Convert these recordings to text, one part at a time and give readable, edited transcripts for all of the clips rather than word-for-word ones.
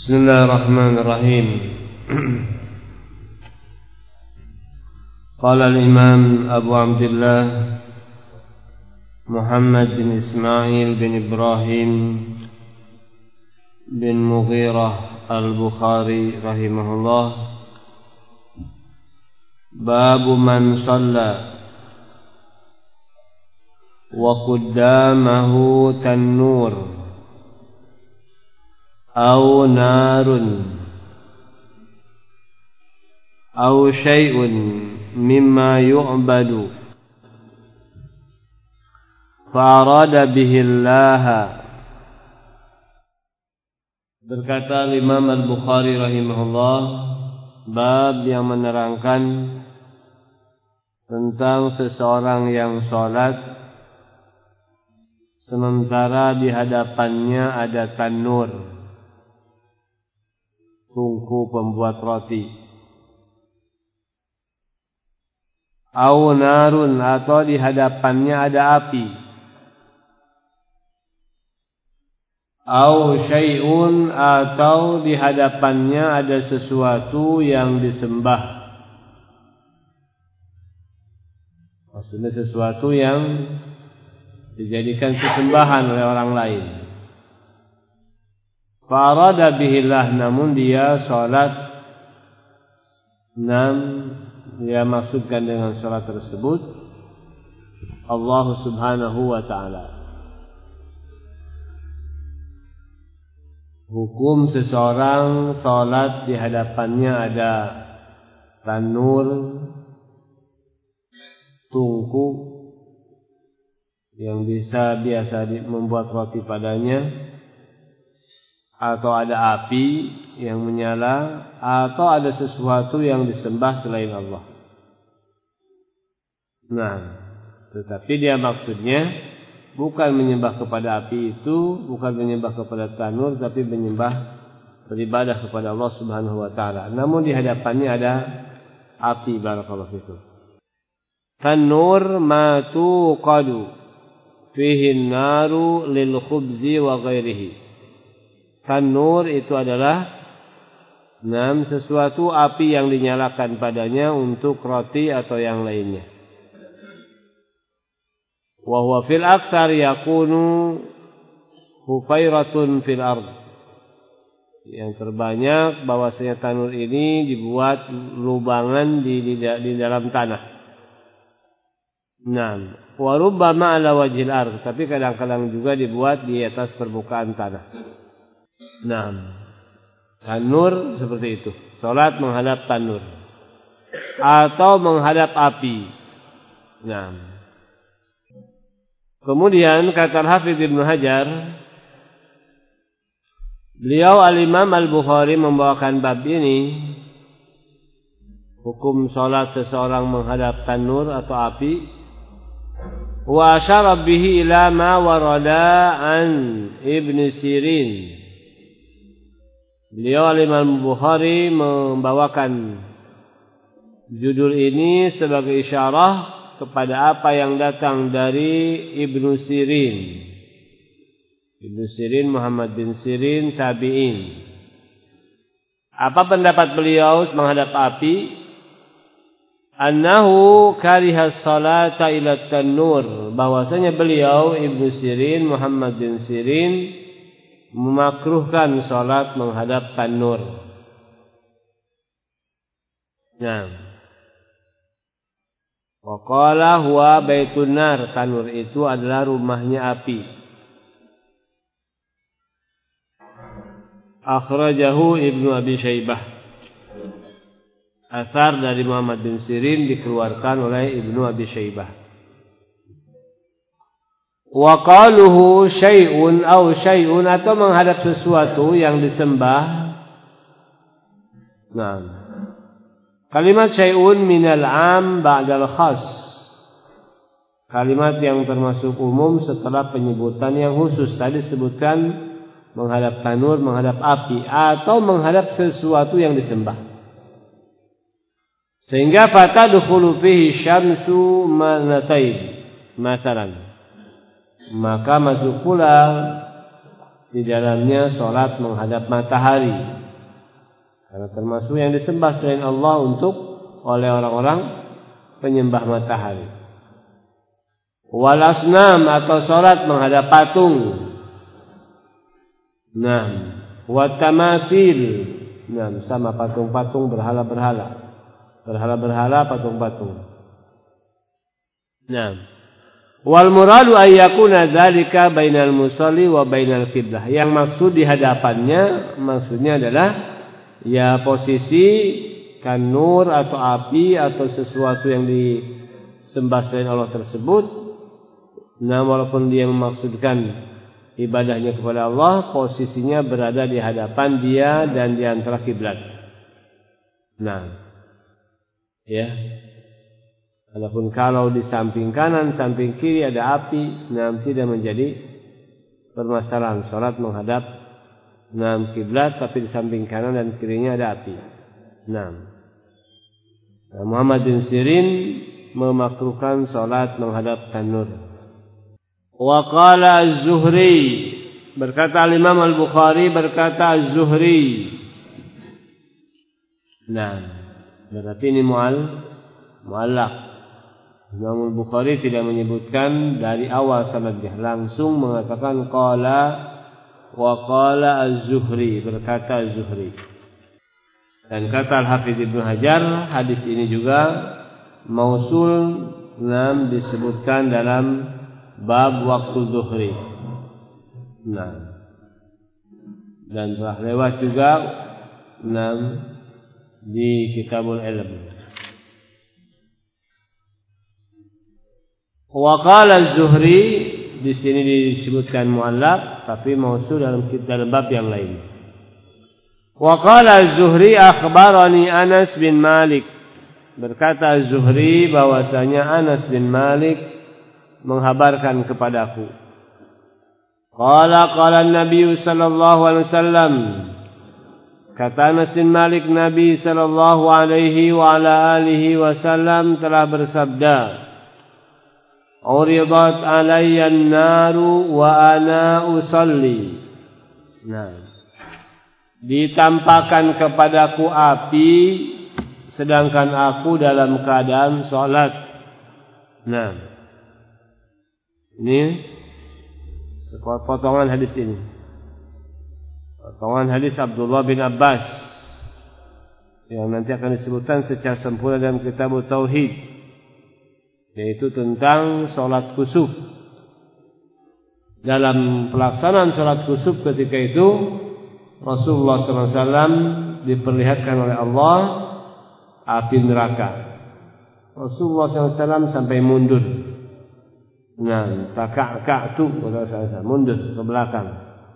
Bismillahirrahmanirrahim. Qala al-Imam Abu Abdullah Muhammad bin Ismail bin Ibrahim bin Mughirah al-Bukhari rahimahullah, Babu man shalla wa qaddamahu tan-nur aw narun aw syai'un mimma yu'badu fa'arada bihi Allah. Berkata Imam Al-Bukhari rahimahullah, bab yang menerangkan tentang seseorang yang sholat sementara di hadapannya ada tanur, tungku pembuat roti, au narun, atau di hadapannya ada api, au syai'un, atau di hadapannya ada sesuatu yang disembah. Maksudnya sesuatu yang dijadikan sesembahan oleh orang lain. Fa'arada bihillah, namun dia sholat, dia maksudkan dengan sholat tersebut Allah subhanahu wa ta'ala. Hukum seseorang sholat di hadapannya ada tanur, tungku yang biasa membuat roti padanya, atau ada api yang menyala, atau ada sesuatu yang disembah selain Allah. Nah, tetapi dia maksudnya bukan menyembah kepada api itu, bukan menyembah kepada tanur, tapi beribadah kepada Allah subhanahu wa ta'ala. Namun di hadapannya ada api. Barakallahu fikum. Tanur ma tuqadu fihi naru lil khubzi wa ghairihi. Tanur itu adalah sesuatu api yang dinyalakan padanya untuk roti atau yang lainnya. Wa huwa fil aktsar yakunu hufairatun fil ard. Yang terbanyak bahwasanya tanur ini dibuat lubangan di dalam tanah. Wa rubbama ala wajhil ard, tapi kadang-kadang juga dibuat di atas permukaan tanah. Tanur seperti itu. Salat menghadap tanur atau menghadap api. Kemudian kata Al-Hafidz Ibnu Hajar, beliau Al-Imam Al-Bukhari membawakan bab ini, hukum salat seseorang menghadap tanur atau api, wa asyara bihi ila ma warada an Ibn Sirin. Beliau Imam Bukhari membawakan judul ini sebagai isyarah kepada apa yang datang dari Ibnu Sirin. Ibnu Sirin Muhammad bin Sirin, tabi'in. Apa pendapat beliau menghadap api? Annahu kariha salata ila tanur, bahwasanya beliau Ibnu Sirin Muhammad bin Sirin memakruhkan salat menghadap tanur. Wa qala huwa baitun nar, tanur itu adalah rumahnya api. Akhrajahu Ibnu Abi Syaibah. Athar dari Muhammad bin Sirin dikeluarkan oleh Ibnu Abi Syaibah. Wa qaluhu syai'un aw syai'un, atau menghadap sesuatu yang disembah. Kalimat syai'un minal 'am ba'dal khas, kalimat yang termasuk umum setelah penyebutan yang khusus. Tadi sebutkan menghadap tanur, menghadap api, atau menghadap sesuatu yang disembah. Sehingga fatadkhulu fihi syamsu manatain, masalan, maka masuk pula di dalamnya salat menghadap matahari. Karena termasuk yang disembah selain Allah oleh orang-orang penyembah matahari. Wal asnam atau salat menghadap patung. Wa tamathil. Sama patung-patung, berhala-berhala. Berhala-berhala, patung-patung. Wal muradu ayyakuna dzalika bainal musalli wa bainal qiblah. Yang maksud di hadapannya maksudnya adalah ya posisi kan nur atau api atau sesuatu yang disembah selain Allah tersebut. Walaupun dia memaksudkan ibadahnya kepada Allah, posisinya berada di hadapan dia dan di antara kiblat. Ya. Adapun kalau di samping kanan, samping kiri ada api, tidak menjadi permasalahan. Salat menghadap kiblat, tapi di samping kanan dan kirinya ada api. Muhammad bin Sirin memakruhkan salat menghadap tanur. Wa qala Az-Zuhri, berkata Imam Al-Bukhari, berkata Az-Zuhri. Berarti ini mu'allaq. Imam Al-Bukhari tidak menyebutkan dari awal sanadnya, langsung mengatakan qala wa qala Az-Zuhri, berkata Az-Zuhri. Dan kata Al-Hafidz Ibnu Hajar, hadis ini juga mausul disebutkan dalam bab waktu zuhri. Dan telah lewat juga di Kitabul Ilm. Wa qala Az-Zuhri, di sini disebutkan mu'allaq tapi mausul dalam bab yang lain. Wa qala Az-Zuhri akhbarani Anas bin Malik, berkata Az-Zuhri bahwasanya Anas bin Malik menghabarkan kepadaku. Qala Nabi sallallahu alaihi wasallam, kata Anas bin Malik, Nabi sallallahu alaihi wa ala alihi wasallam telah bersabda, uridat alayya an-naru wa ana usalli. Ditampakkan kepadaku api sedangkan aku dalam keadaan salat. Ini potongan hadis ini. Potongan hadis Abdullah bin Abbas yang nanti akan disebutkan secara sempurna dalam kitab Tauhid, yaitu tentang salat khusuf. Dalam pelaksanaan salat khusuf ketika itu Rasulullah SAW diperlihatkan oleh Allah api neraka. Rasulullah SAW sampai mundur. Taka'tu, mundur ke belakang.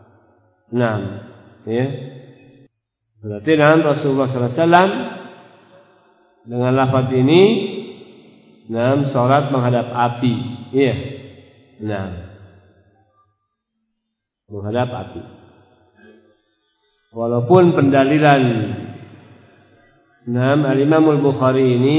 Ya. Berarti Rasulullah SAW dengan lafaz ini salat menghadap api. Iya. Menghadap api. Walaupun pendalilan Al-Imam Al-Bukhari ini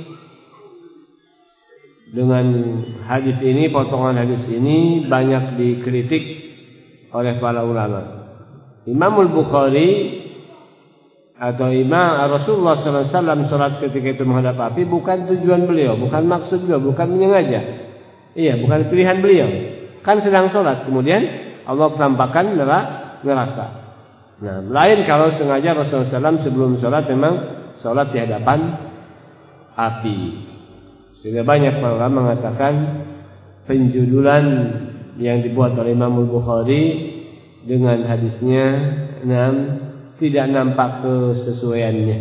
dengan hadis ini, potongan hadis ini banyak dikritik oleh para ulama. Imam Al-Bukhari atau Imam Rasulullah SAW salat ketika itu menghadap api bukan tujuan beliau, bukan maksud beliau, bukan menyengaja. Iya, bukan pilihan beliau. Kan sedang salat, kemudian Allah tampakkan neraka. Lain kalau sengaja Rasulullah SAW sebelum salat memang salat di hadapan api. Sehingga banyak para ulama mengatakan penjudulan yang dibuat oleh Imam Al-Bukhari dengan hadisnya tidak nampak kesesuaiannya.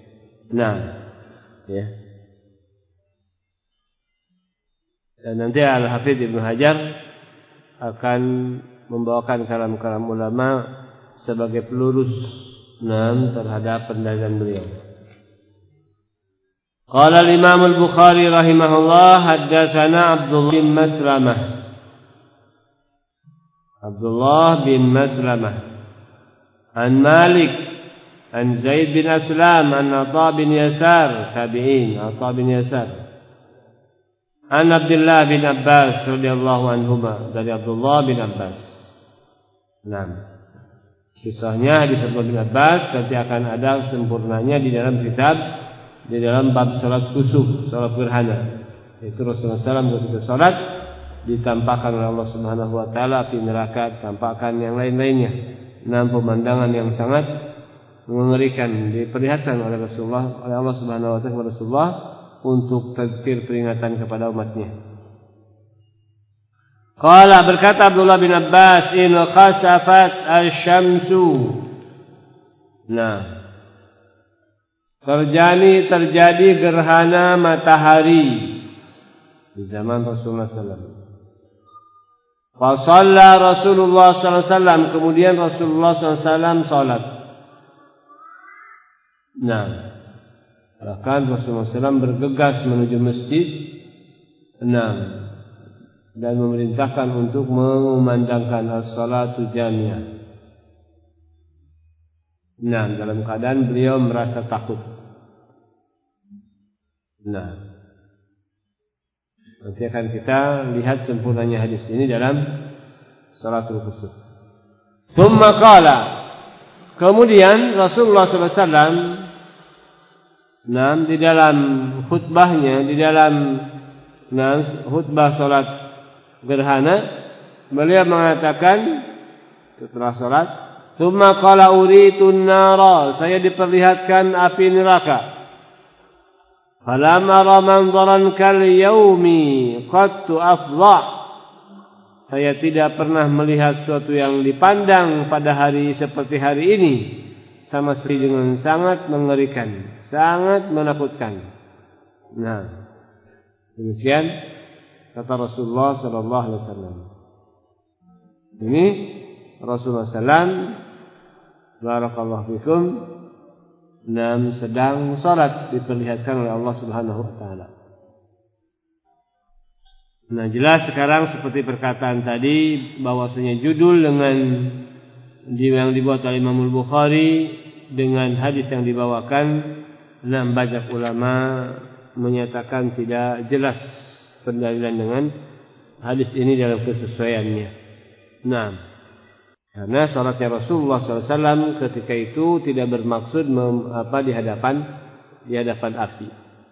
Ya. Dan nanti Al-Hafidz Ibnu Hajar akan membawakan kalam-kalam ulama sebagai pelurus terhadap pendalilan beliau. Qala al-Imam Al-Bukhari rahimahullah, haddatsana Abdullah bin Maslamah. Abdullah bin Maslamah an Malik an Zaid bin Aslam an Atha bin Yasar, tabi'in, Atha bin Yasar, an Abdullah bin Abbas radhiyallahu anhuma, dari Abdullah bin Abbas. Nah, kisahnya hadis Abdullah bin Abbas nanti akan ada sempurnanya di dalam kitab, di dalam bab salat kusuf, salat gerhana. Itu Rasulullah SAW ketika salat ditampakkan oleh Allah Subhanahu wa taala api neraka, tampakkan yang lain-lainnya. Pemandangan yang sangat mengerikan diperlihatkan oleh Rasulullah, oleh Allah Subhanahu wa taala kepada Rasulullah untuk tadkir peringatan kepada umatnya. Qala berkata Abdullah bin Abbas, in khasafat asy-syamsu. Nah, terjadi gerhana matahari di zaman Rasulullah SAW. Fa shalla Rasulullah SAW, kemudian Rasulullah SAW salat. Nah, bahkan Rasulullah SAW bergegas menuju masjid. Dan memerintahkan untuk mengumandangkan as-salatu jami'ah. Dalam keadaan beliau merasa takut. Nanti akan kita lihat sempurnanya hadis ini dalam salatul khusuf. Tsumma qala, kemudian Rasulullah SAW di dalam khutbahnya, di dalam khutbah salat gerhana, beliau mengatakan setelah salat, "Tsumma qala uritun nara," saya diperlihatkan api neraka. "Falam ara manzaran kal yaumi qattu afdha." Saya tidak pernah melihat sesuatu yang dipandang pada hari seperti hari ini sama sekali dengan sangat mengerikan, sangat menakutkan. Demikian kata Rasulullah sallallahu alaihi wasallam. Ini Rasulullah sallam barakallahu fikum sedang salat diperlihatkan oleh Allah Subhanahu wa taala. Jelas sekarang seperti perkataan tadi bahwasanya judul yang dibuat oleh Imam Al-Bukhari dengan hadis yang dibawakan, banyak ulama menyatakan tidak jelas pendalilan dengan hadis ini dalam kesesuaiannya. Karena salatnya Rasulullah SAW ketika itu tidak bermaksud di hadapan api.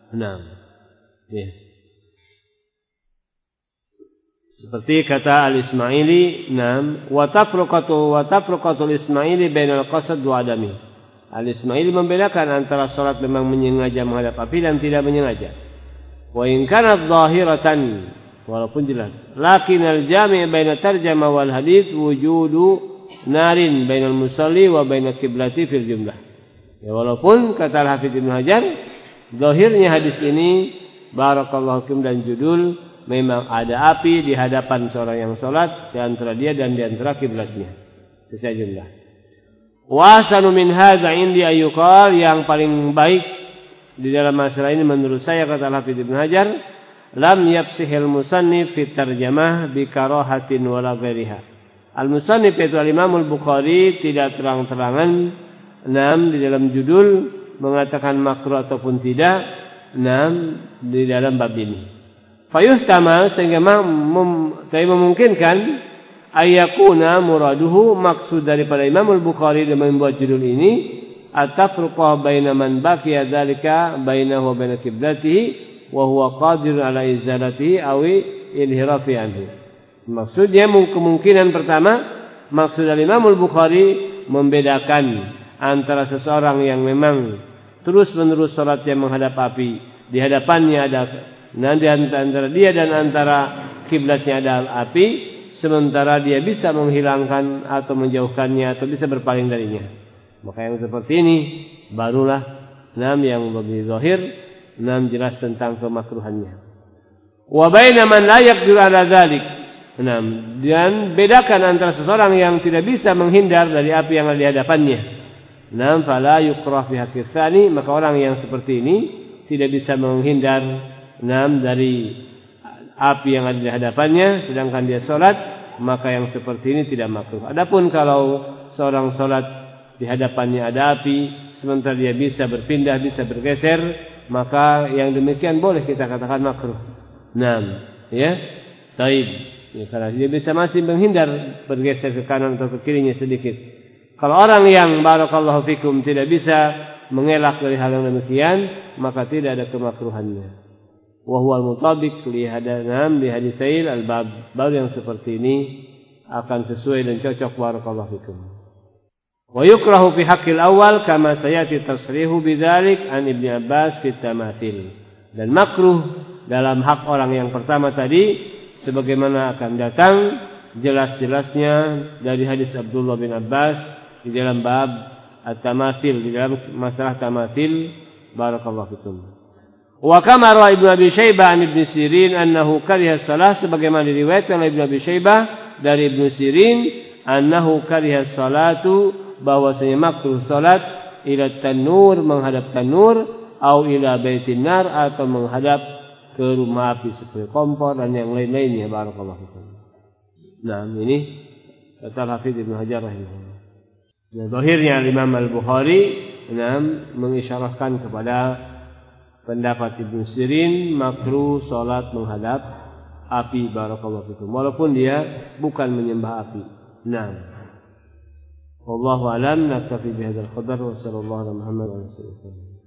Seperti kata Al-Ismaili, wa tafruqatul Ismaili bainal qasad wa adami. Al-Ismaili membedakan antara salat memang menyengaja menghadap api dan tidak menyengaja. Wa in kanat zahiratan, walaupun jelas, lakinal jami' baina tarjama wal hadits wujudu narin bainal musalli wa baina qiblati fil jumlah. Walaupun kata Al-Hafidz Ibnu Hajar, zahirnya hadis ini barakallahu fikum dan judul memang ada api di hadapan seorang yang salat di antara dia dan di antara kiblatnya secara jumlah. Wa sanu min hadza indi ayyuqal, yang paling baik di dalam masalah ini menurut saya kata Al-Hafidz Ibnu Hajar, lam yafsihil musannif fi tarjamah bi karahatin wala ghairiha. Al-musannif itu Al-Imam Al-Bukhari tidak terang-terangan di dalam judul mengatakan makruh ataupun tidak di dalam bab ini. Fayuhtamal, sehingga memungkinkan ayakuna muraduhu, maksud daripada Imam Al-Bukhari dengan membuat judul ini at-tafruqah baina man baqiya dzalika bainahu wa bain qiblatihi wa huwa qadir ala izalatihi aw inhirafi anhu. Maksudnya kemungkinan pertama, maksud dari Imam Al-Bukhari membedakan antara seseorang yang memang terus-menerus salatnya menghadap api, di hadapannya ada di antara dia dan antara kiblatnya ada api, sementara dia bisa menghilangkan atau menjauhkannya atau bisa berpaling darinya. Maka yang seperti ini barulah yang lebih zahir, jelas tentang kemakruhannya. Wa baina man la yaqdiru ala dzalik. Dan bedakan antara seseorang yang tidak bisa menghindar dari api yang ada di hadapannya. Fala yukrah fi haqqi tsani, maka orang yang seperti ini tidak bisa menghindar dari api yang ada di hadapannya sedangkan dia salat, maka yang seperti ini tidak makruh. Adapun kalau seorang salat di hadapannya ada api sementara dia bisa berpindah, bisa bergeser, maka yang demikian boleh kita katakan makruh. Taib. Ya, karena dia bisa masih menghindar bergeser ke kanan atau ke kirinya sedikit. Kalau orang yang barakallahu fikum tidak bisa mengelak dari hal yang demikian, maka tidak ada kemakruhannya. Wa huwal mutabiq li haditsail al-bab. Bab yang seperti ini akan sesuai dan cocok barakallahu fikum. Wa yukrahu fi haqqil awal kama sayati tasrihu bidzalik an Ibnu Abbas fi tamathil. Dan makruh dalam hak orang yang pertama tadi sebagaimana akan datang jelas-jelasnya dari hadis Abdullah bin Abbas di dalam bab at-tamathil, di dalam masalah tamathil barakallahu fikum. Wa kama rawa Ibnu Abi Syaibah an Ibnu Sirin annahu kariha shalah, sebagaimana diriwayatkan oleh Ibnu Abi Syaibah dari Ibnu Sirin annahu kariha salatu, bahwasanya makruh salat ila tanur, menghadap tanur, au ila baitin nar, atau menghadap ke rumah api seperti kompor dan yang lain-lainnya barakallahu fikum. Nah, ini kata Hafidz Ibnu Hajar rahimahullah. Nah, zahirnya Imam Al-Bukhari mengisyarahkan kepada pendapat Ibnu Sirin makruh salat menghadap api barakallahu fikum, walaupun dia bukan menyembah api. Nah, wallahu alam, naktafi bihadzal qadar wa sallallahu alaihi wa sallam.